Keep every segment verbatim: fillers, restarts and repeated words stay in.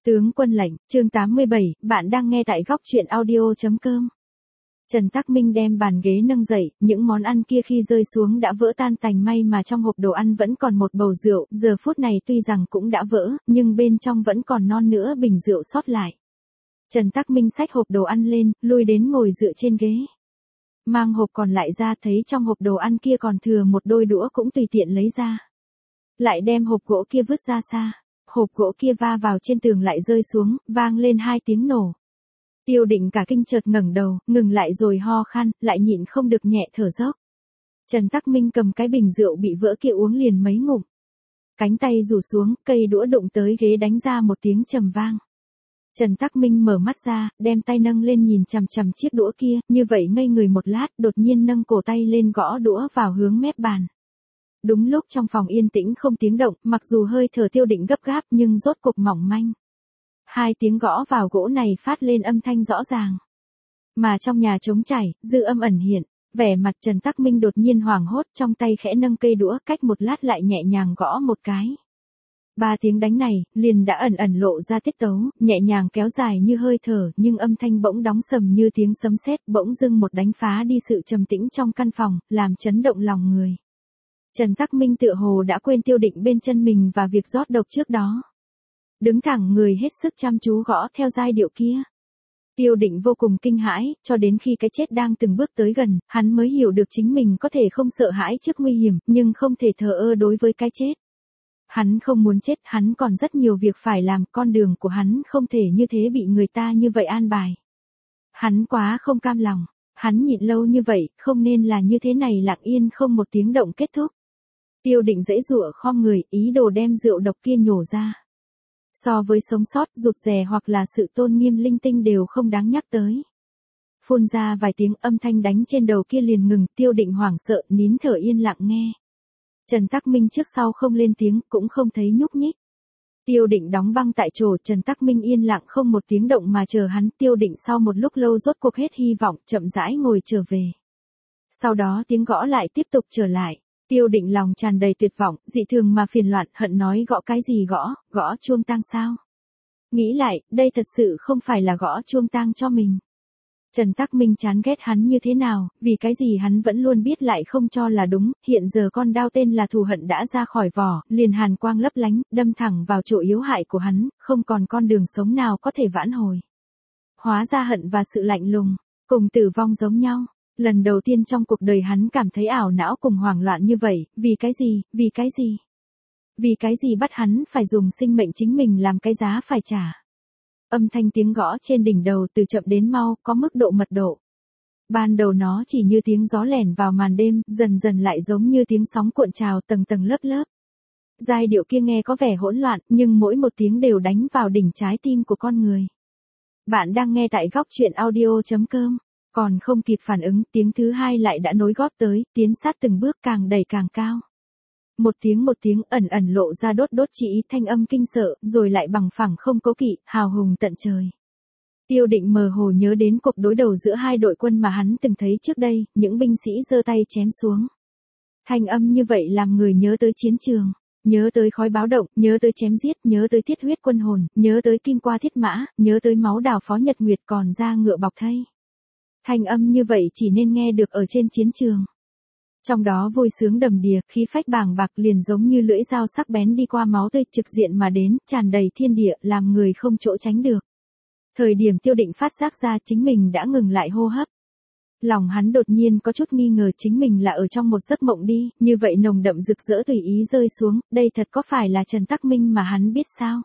Tướng quân lệnh, chương tám mươi bảy, bạn đang nghe tại góc truyện audio.com. Trần Tắc Minh đem bàn ghế nâng dậy, những món ăn kia khi rơi xuống đã vỡ tan tành, may mà trong hộp đồ ăn vẫn còn một bầu rượu, giờ phút này tuy rằng cũng đã vỡ, nhưng bên trong vẫn còn non nữa bình rượu sót lại. Trần Tắc Minh xách hộp đồ ăn lên, lui đến ngồi dựa trên ghế. Mang hộp còn lại ra, thấy trong hộp đồ ăn kia còn thừa một đôi đũa cũng tùy tiện lấy ra. Lại đem hộp gỗ kia vứt ra xa. Hộp gỗ kia va vào trên tường lại rơi xuống, vang lên hai tiếng nổ. Tiêu Định cả kinh chợt ngẩng đầu, ngừng lại rồi ho khan, lại nhịn không được nhẹ thở dốc. Trần Tắc Minh cầm cái bình rượu bị vỡ kia uống liền mấy ngụm. Cánh tay rủ xuống, cây đũa đụng tới ghế đánh ra một tiếng trầm vang. Trần Tắc Minh mở mắt ra, đem tay nâng lên nhìn chằm chằm chiếc đũa kia, như vậy ngây người một lát, đột nhiên nâng cổ tay lên gõ đũa vào hướng mép bàn. Đúng lúc trong phòng yên tĩnh không tiếng động, mặc dù hơi thở Tiêu Định gấp gáp nhưng rốt cục mỏng manh. Hai tiếng gõ vào gỗ này phát lên âm thanh rõ ràng. Mà trong nhà trống trải, dư âm ẩn hiện, vẻ mặt Trần Tắc Minh đột nhiên hoảng hốt, trong tay khẽ nâng cây đũa, cách một lát lại nhẹ nhàng gõ một cái. Ba tiếng đánh này, liền đã ẩn ẩn lộ ra tiết tấu, nhẹ nhàng kéo dài như hơi thở, nhưng âm thanh bỗng đóng sầm như tiếng sấm sét, bỗng dưng một đánh phá đi sự trầm tĩnh trong căn phòng, làm chấn động lòng người. Trần Tắc Minh tựa hồ đã quên Tiêu Định bên chân mình và việc rót độc trước đó. Đứng thẳng người hết sức chăm chú gõ theo giai điệu kia. Tiêu Định vô cùng kinh hãi, cho đến khi cái chết đang từng bước tới gần, hắn mới hiểu được chính mình có thể không sợ hãi trước nguy hiểm, nhưng không thể thờ ơ đối với cái chết. Hắn không muốn chết, hắn còn rất nhiều việc phải làm, con đường của hắn không thể như thế bị người ta như vậy an bài. Hắn quá không cam lòng, hắn nhịn lâu như vậy, không nên là như thế này, lặng yên không một tiếng động kết thúc. Tiêu Định giãy giụa khom người, ý đồ đem rượu độc kia nhổ ra. So với sống sót, rụt rè hoặc là sự tôn nghiêm linh tinh đều không đáng nhắc tới. Phun ra vài tiếng, âm thanh đánh trên đầu kia liền ngừng, Tiêu Định hoảng sợ, nín thở yên lặng nghe. Trần Tắc Minh trước sau không lên tiếng, cũng không thấy nhúc nhích. Tiêu Định đóng băng tại chỗ, Trần Tắc Minh yên lặng không một tiếng động mà chờ hắn. Tiêu Định sau một lúc lâu rốt cuộc hết hy vọng, chậm rãi ngồi trở về. Sau đó tiếng gõ lại tiếp tục trở lại. Tiêu Định lòng tràn đầy tuyệt vọng, dị thường mà phiền loạn, hận nói gõ cái gì gõ, gõ chuông tang sao? Nghĩ lại, đây thật sự không phải là gõ chuông tang cho mình. Trần Tắc Minh chán ghét hắn như thế nào, vì cái gì hắn vẫn luôn biết lại không cho là đúng, hiện giờ con đao tên là thù hận đã ra khỏi vỏ, liền hàn quang lấp lánh, đâm thẳng vào chỗ yếu hại của hắn, không còn con đường sống nào có thể vãn hồi. Hóa ra hận và sự lạnh lùng, cùng tử vong giống nhau. Lần đầu tiên trong cuộc đời hắn cảm thấy ảo não cùng hoảng loạn như vậy, vì cái gì, vì cái gì? Vì cái gì bắt hắn phải dùng sinh mệnh chính mình làm cái giá phải trả? Âm thanh tiếng gõ trên đỉnh đầu từ chậm đến mau, có mức độ mật độ. Ban đầu nó chỉ như tiếng gió lẻn vào màn đêm, dần dần lại giống như tiếng sóng cuộn trào tầng tầng lớp lớp. Giai điệu kia nghe có vẻ hỗn loạn, nhưng mỗi một tiếng đều đánh vào đỉnh trái tim của con người. Bạn đang nghe tại góc truyện audio.com. Còn không kịp phản ứng, tiếng thứ hai lại đã nối gót tới, tiến sát từng bước càng đẩy càng cao. Một tiếng một tiếng ẩn ẩn lộ ra đốt đốt chỉ thanh âm kinh sợ, rồi lại bằng phẳng không cố kỵ, hào hùng tận trời. Tiêu Định mơ hồ nhớ đến cuộc đối đầu giữa hai đội quân mà hắn từng thấy trước đây, những binh sĩ giơ tay chém xuống. Thanh âm như vậy làm người nhớ tới chiến trường, nhớ tới khói báo động, nhớ tới chém giết, nhớ tới thiết huyết quân hồn, nhớ tới kim qua thiết mã, nhớ tới máu đào Phó Nhật Nguyệt còn ra ngựa bọc thây. Thanh âm như vậy chỉ nên nghe được ở trên chiến trường. Trong đó vui sướng đầm đìa, khí phách bàng bạc liền giống như lưỡi dao sắc bén đi qua máu tươi trực diện mà đến, tràn đầy thiên địa, làm người không chỗ tránh được. Thời điểm Tiêu Định phát giác ra chính mình đã ngừng lại hô hấp. Lòng hắn đột nhiên có chút nghi ngờ chính mình là ở trong một giấc mộng đi, như vậy nồng đậm rực rỡ tùy ý rơi xuống, đây thật có phải là Trần Tắc Minh mà hắn biết sao?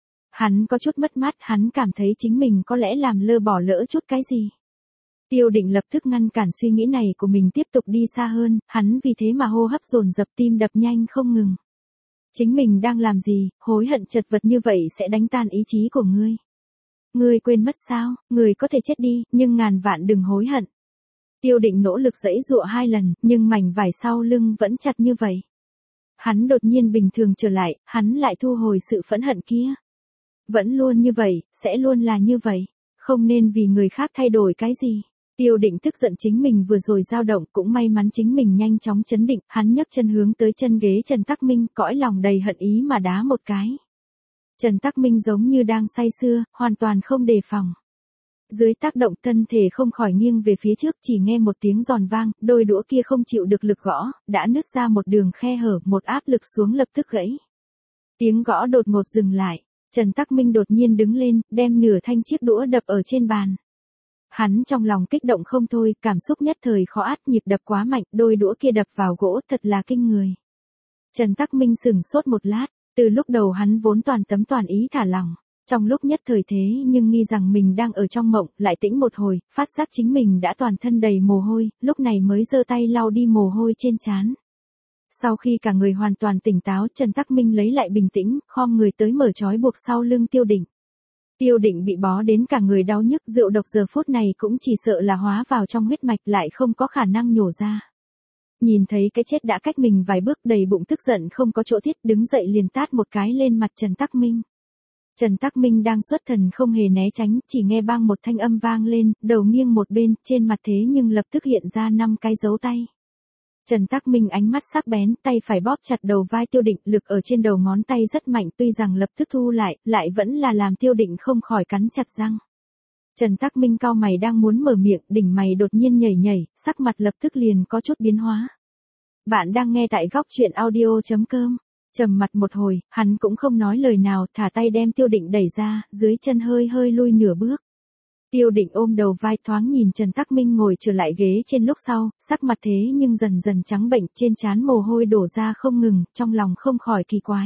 Hắn có chút mất mát, hắn cảm thấy chính mình có lẽ làm lơ bỏ lỡ chút cái gì. Tiêu Định lập tức ngăn cản suy nghĩ này của mình tiếp tục đi xa hơn, hắn vì thế mà hô hấp dồn dập, tim đập nhanh không ngừng. Chính mình đang làm gì, hối hận chật vật như vậy sẽ đánh tan ý chí của ngươi. Ngươi quên mất sao, ngươi có thể chết đi, nhưng ngàn vạn đừng hối hận. Tiêu Định nỗ lực giãy giụa hai lần, nhưng mảnh vải sau lưng vẫn chặt như vậy. Hắn đột nhiên bình thường trở lại, hắn lại thu hồi sự phẫn hận kia. Vẫn luôn như vậy, sẽ luôn là như vậy, không nên vì người khác thay đổi cái gì. Tiêu Định tức giận chính mình vừa rồi dao động, cũng may mắn chính mình nhanh chóng chấn định, hắn nhấc chân hướng tới chân ghế Trần Tắc Minh, cõi lòng đầy hận ý mà đá một cái. Trần Tắc Minh giống như đang say sưa, hoàn toàn không đề phòng. Dưới tác động thân thể không khỏi nghiêng về phía trước, chỉ nghe một tiếng giòn vang, đôi đũa kia không chịu được lực gõ, đã nứt ra một đường khe hở, một áp lực xuống lập tức gãy. Tiếng gõ đột ngột dừng lại, Trần Tắc Minh đột nhiên đứng lên, đem nửa thanh chiếc đũa đập ở trên bàn. Hắn trong lòng kích động không thôi, cảm xúc nhất thời khó át, nhịp đập quá mạnh, đôi đũa kia đập vào gỗ thật là kinh người. Trần Tắc Minh sửng sốt một lát, từ lúc đầu hắn vốn toàn tấm toàn ý thả lỏng, trong lúc nhất thời thế nhưng nghi rằng mình đang ở trong mộng, lại tĩnh một hồi, phát giác chính mình đã toàn thân đầy mồ hôi, lúc này mới giơ tay lau đi mồ hôi trên trán. Sau khi cả người hoàn toàn tỉnh táo, Trần Tắc Minh lấy lại bình tĩnh, khom người tới mở trói buộc sau lưng Tiêu Định. Tiêu Định bị bó đến cả người đau nhức, rượu độc giờ phút này cũng chỉ sợ là hóa vào trong huyết mạch, lại không có khả năng nhổ ra. Nhìn thấy cái chết đã cách mình vài bước, đầy bụng tức giận không có chỗ thiết, đứng dậy liền tát một cái lên mặt Trần Tắc Minh. Trần Tắc Minh đang xuất thần không hề né tránh, chỉ nghe bang một thanh âm vang lên, đầu nghiêng một bên, trên mặt thế nhưng lập tức hiện ra năm cái dấu tay. Trần Tắc Minh ánh mắt sắc bén, tay phải bóp chặt đầu vai Tiêu Định, lực ở trên đầu ngón tay rất mạnh, tuy rằng lập tức thu lại, lại vẫn là làm Tiêu Định không khỏi cắn chặt răng. Trần Tắc Minh cau mày đang muốn mở miệng, đỉnh mày đột nhiên nhảy nhảy, sắc mặt lập tức liền có chút biến hóa. Bạn đang nghe tại góc truyện audio chấm com. Trầm mặt một hồi, hắn cũng không nói lời nào, thả tay đem Tiêu Định đẩy ra, dưới chân hơi hơi lui nửa bước. Tiêu Định ôm đầu vai thoáng nhìn Trần Tắc Minh ngồi trở lại ghế trên lúc sau, sắc mặt thế nhưng dần dần trắng bệnh, trên trán mồ hôi đổ ra không ngừng, trong lòng không khỏi kỳ quái.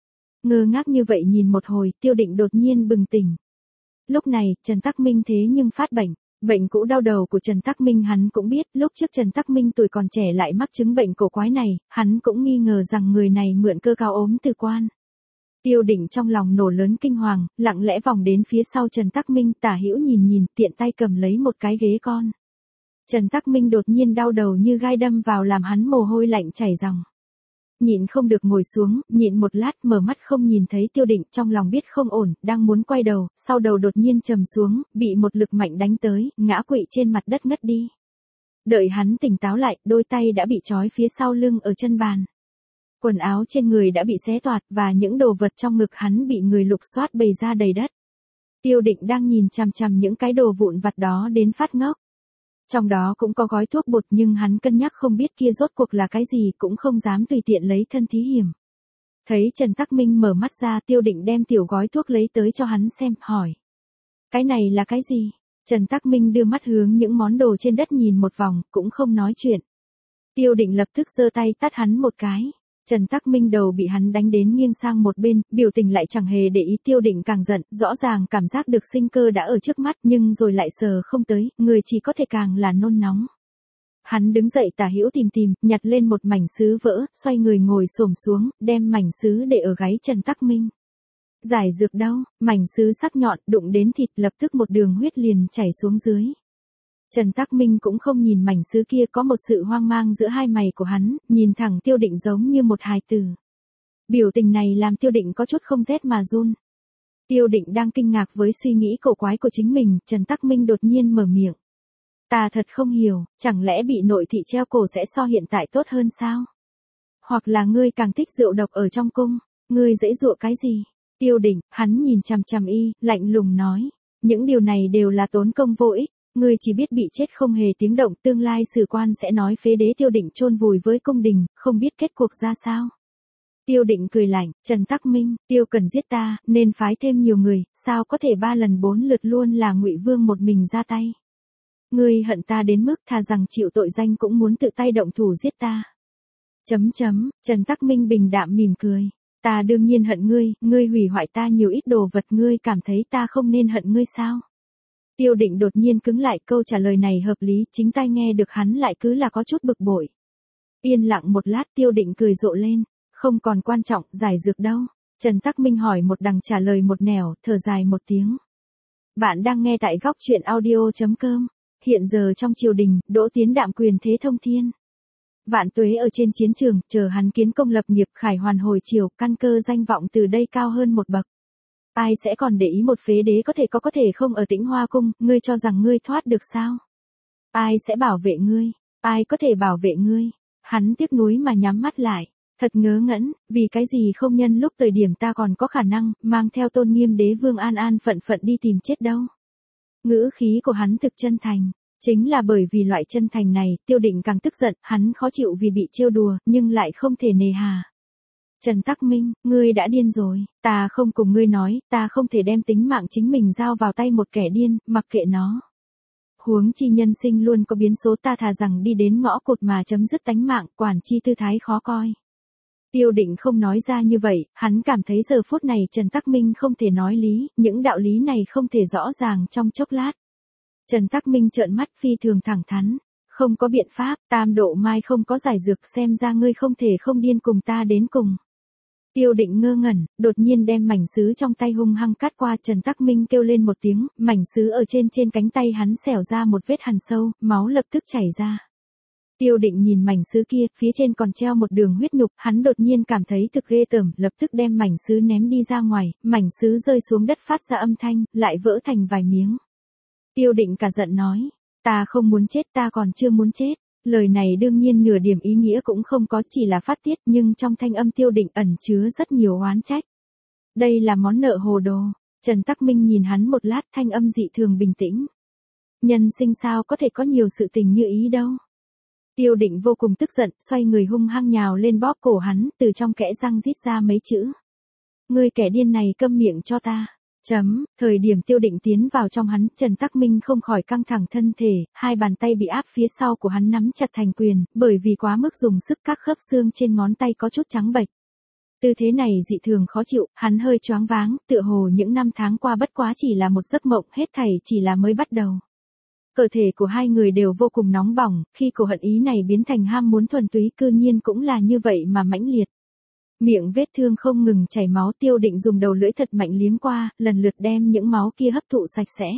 Ngơ ngác như vậy nhìn một hồi, Tiêu Định đột nhiên bừng tỉnh. Lúc này, Trần Tắc Minh thế nhưng phát bệnh. Bệnh cũ đau đầu của Trần Tắc Minh hắn cũng biết, lúc trước Trần Tắc Minh tuổi còn trẻ lại mắc chứng bệnh cổ quái này, hắn cũng nghi ngờ rằng người này mượn cơ cao ốm từ quan. Tiêu Định trong lòng nổ lớn kinh hoàng, lặng lẽ vòng đến phía sau Trần Tắc Minh, tả hữu nhìn nhìn, tiện tay cầm lấy một cái ghế con. Trần Tắc Minh đột nhiên đau đầu như gai đâm vào làm hắn mồ hôi lạnh chảy ròng. Nhịn không được ngồi xuống, nhịn một lát mở mắt không nhìn thấy Tiêu Định, trong lòng biết không ổn, đang muốn quay đầu, sau đầu đột nhiên trầm xuống, bị một lực mạnh đánh tới, ngã quỵ trên mặt đất ngất đi. Đợi hắn tỉnh táo lại, đôi tay đã bị trói phía sau lưng ở chân bàn. Quần áo trên người đã bị xé toạc và những đồ vật trong ngực hắn bị người lục soát bày ra đầy đất. Tiêu Định đang nhìn chằm chằm những cái đồ vụn vặt đó đến phát ngốc. Trong đó cũng có gói thuốc bột nhưng hắn cân nhắc không biết kia rốt cuộc là cái gì, cũng không dám tùy tiện lấy thân thí hiểm. Thấy Trần Tắc Minh mở mắt ra, Tiêu Định đem tiểu gói thuốc lấy tới cho hắn xem, hỏi. Cái này là cái gì? Trần Tắc Minh đưa mắt hướng những món đồ trên đất nhìn một vòng, cũng không nói chuyện. Tiêu Định lập tức giơ tay tát hắn một cái. Trần Tắc Minh đầu bị hắn đánh đến nghiêng sang một bên, biểu tình lại chẳng hề để ý. Tiêu Định càng giận, rõ ràng cảm giác được sinh cơ đã ở trước mắt nhưng rồi lại sờ không tới, người chỉ có thể càng là nôn nóng. Hắn đứng dậy tả hữu tìm tìm, nhặt lên một mảnh sứ vỡ, xoay người ngồi xổm xuống, đem mảnh sứ để ở gáy Trần Tắc Minh. Giải dược đâu, mảnh sứ sắc nhọn, đụng đến thịt lập tức một đường huyết liền chảy xuống dưới. Trần Tắc Minh cũng không nhìn mảnh sứ kia, có một sự hoang mang giữa hai mày của hắn, nhìn thẳng Tiêu Định giống như một hài tử. Biểu tình này làm Tiêu Định có chút không rét mà run. Tiêu Định đang kinh ngạc với suy nghĩ cổ quái của chính mình, Trần Tắc Minh đột nhiên mở miệng. Ta thật không hiểu, chẳng lẽ bị nội thị treo cổ sẽ so hiện tại tốt hơn sao? Hoặc là ngươi càng thích rượu độc ở trong cung, ngươi dễ dụa cái gì? Tiêu Định, hắn nhìn chằm chằm y, lạnh lùng nói. Những điều này đều là tốn công vô ích. Ngươi chỉ biết bị chết không hề tiếng động, tương lai sử quan sẽ nói phế đế Tiêu Định chôn vùi với cung đình, không biết kết cuộc ra sao. Tiêu Định cười lạnh, Trần Tắc Minh, Tiêu cần giết ta, nên phái thêm nhiều người, sao có thể ba lần bốn lượt luôn là Ngụy Vương một mình ra tay. Ngươi hận ta đến mức thà rằng chịu tội danh cũng muốn tự tay động thủ giết ta. Chấm chấm, Trần Tắc Minh bình đạm mỉm cười. Ta đương nhiên hận ngươi, ngươi hủy hoại ta nhiều ít đồ vật, ngươi cảm thấy ta không nên hận ngươi sao? Tiêu Định đột nhiên cứng lại, câu trả lời này hợp lý, chính tai nghe được hắn lại cứ là có chút bực bội. Yên lặng một lát, Tiêu Định cười rộ lên, không còn quan trọng, giải dược đâu. Trần Tắc Minh hỏi một đằng trả lời một nẻo, thở dài một tiếng. Bạn đang nghe tại góc truyện audio chấm com. Hiện giờ trong triều đình, Đỗ Tiến đạm quyền thế thông thiên. Vạn tuế ở trên chiến trường, chờ hắn kiến công lập nghiệp, khải hoàn hồi triều, căn cơ danh vọng từ đây cao hơn một bậc. Ai sẽ còn để ý một phế đế có thể có có thể không ở Tĩnh Hoa cung, ngươi cho rằng ngươi thoát được sao? Ai sẽ bảo vệ ngươi? Ai có thể bảo vệ ngươi? Hắn tiếc nuối mà nhắm mắt lại. Thật ngớ ngẩn, vì cái gì không nhân lúc thời điểm ta còn có khả năng, mang theo tôn nghiêm đế vương an an phận phận đi tìm chết đâu. Ngữ khí của hắn thực chân thành. Chính là bởi vì loại chân thành này, Tiêu Định càng tức giận, hắn khó chịu vì bị trêu đùa, nhưng lại không thể nề hà. Trần Tắc Minh, ngươi đã điên rồi, ta không cùng ngươi nói, ta không thể đem tính mạng chính mình giao vào tay một kẻ điên, mặc kệ nó. Huống chi nhân sinh luôn có biến số, ta thà rằng đi đến ngõ cụt mà chấm dứt tánh mạng, quản chi tư thái khó coi. Tiêu Định không nói ra như vậy, hắn cảm thấy giờ phút này Trần Tắc Minh không thể nói lý, những đạo lý này không thể rõ ràng trong chốc lát. Trần Tắc Minh trợn mắt phi thường thẳng thắn, không có biện pháp, tam độ mai không có giải dược, xem ra ngươi không thể không điên cùng ta đến cùng. Tiêu Định ngơ ngẩn, đột nhiên đem mảnh sứ trong tay hung hăng cắt qua. Trần Tắc Minh kêu lên một tiếng, mảnh sứ ở trên trên cánh tay hắn xẻo ra một vết hằn sâu, máu lập tức chảy ra. Tiêu Định nhìn mảnh sứ kia, phía trên còn treo một đường huyết nhục, hắn đột nhiên cảm thấy thực ghê tởm, lập tức đem mảnh sứ ném đi ra ngoài, mảnh sứ rơi xuống đất phát ra âm thanh, lại vỡ thành vài miếng. Tiêu Định cả giận nói, ta không muốn chết, ta còn chưa muốn chết. Lời này đương nhiên nửa điểm ý nghĩa cũng không có, chỉ là phát tiết, nhưng trong thanh âm Tiêu Định ẩn chứa rất nhiều oán trách. Đây là món nợ hồ đồ. Trần Tắc Minh nhìn hắn một lát, thanh âm dị thường bình tĩnh. Nhân sinh sao có thể có nhiều sự tình như ý đâu. Tiêu Định vô cùng tức giận, xoay người hung hăng nhào lên bóp cổ hắn, từ trong kẽ răng rít ra mấy chữ. Ngươi kẻ điên này câm miệng cho ta. Chấm, thời điểm Tiêu Định tiến vào trong hắn, Trần Tắc Minh không khỏi căng thẳng thân thể, hai bàn tay bị áp phía sau của hắn nắm chặt thành quyền, bởi vì quá mức dùng sức các khớp xương trên ngón tay có chút trắng bệch. Tư thế này dị thường khó chịu, hắn hơi choáng váng, tựa hồ những năm tháng qua bất quá chỉ là một giấc mộng, hết thảy chỉ là mới bắt đầu. Cơ thể của hai người đều vô cùng nóng bỏng, khi cổ hận ý này biến thành ham muốn thuần túy, cư nhiên cũng là như vậy mà mãnh liệt. Miệng vết thương không ngừng chảy máu, Tiêu Định dùng đầu lưỡi thật mạnh liếm qua, lần lượt đem những máu kia hấp thụ sạch sẽ.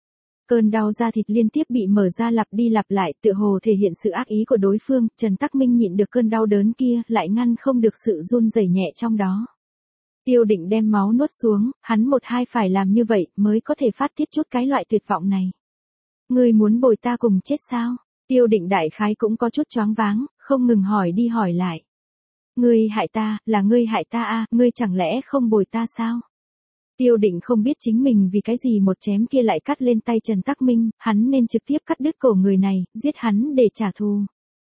Cơn đau da thịt liên tiếp bị mở ra lặp đi lặp lại, tựa hồ thể hiện sự ác ý của đối phương, Trần Tắc Minh nhịn được cơn đau đớn kia, lại ngăn không được sự run rẩy nhẹ trong đó. Tiêu Định đem máu nuốt xuống, hắn một hai phải làm như vậy mới có thể phát tiết chút cái loại tuyệt vọng này. Ngươi muốn bồi ta cùng chết sao? Tiêu Định đại khái cũng có chút choáng váng, không ngừng hỏi đi hỏi lại. Ngươi hại ta, là ngươi hại ta à, ngươi chẳng lẽ không bồi ta sao? Tiêu Định không biết chính mình vì cái gì một chém kia lại cắt lên tay Trần Tắc Minh, hắn nên trực tiếp cắt đứt cổ người này, giết hắn để trả thù.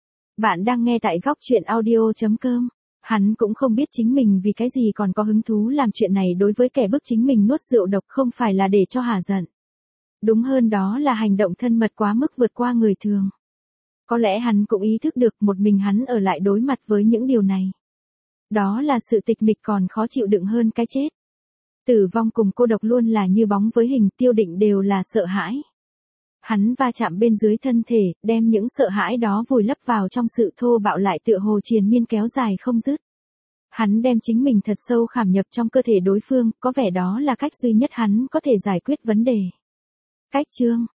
Bạn đang nghe tại góc truyện audio chấm com. Hắn cũng không biết chính mình vì cái gì còn có hứng thú làm chuyện này đối với kẻ bức chính mình nuốt rượu độc, không phải là để cho hả giận. Đúng hơn đó là hành động thân mật quá mức vượt qua người thường. Có lẽ hắn cũng ý thức được một mình hắn ở lại đối mặt với những điều này. Đó là sự tịch mịch còn khó chịu đựng hơn cái chết. Tử vong cùng cô độc luôn là như bóng với hình, Tiêu Định đều là sợ hãi. Hắn va chạm bên dưới thân thể, đem những sợ hãi đó vùi lấp vào trong sự thô bạo lại tựa hồ triền miên kéo dài không dứt. Hắn đem chính mình thật sâu khảm nhập trong cơ thể đối phương, có vẻ đó là cách duy nhất hắn có thể giải quyết vấn đề. Cách chương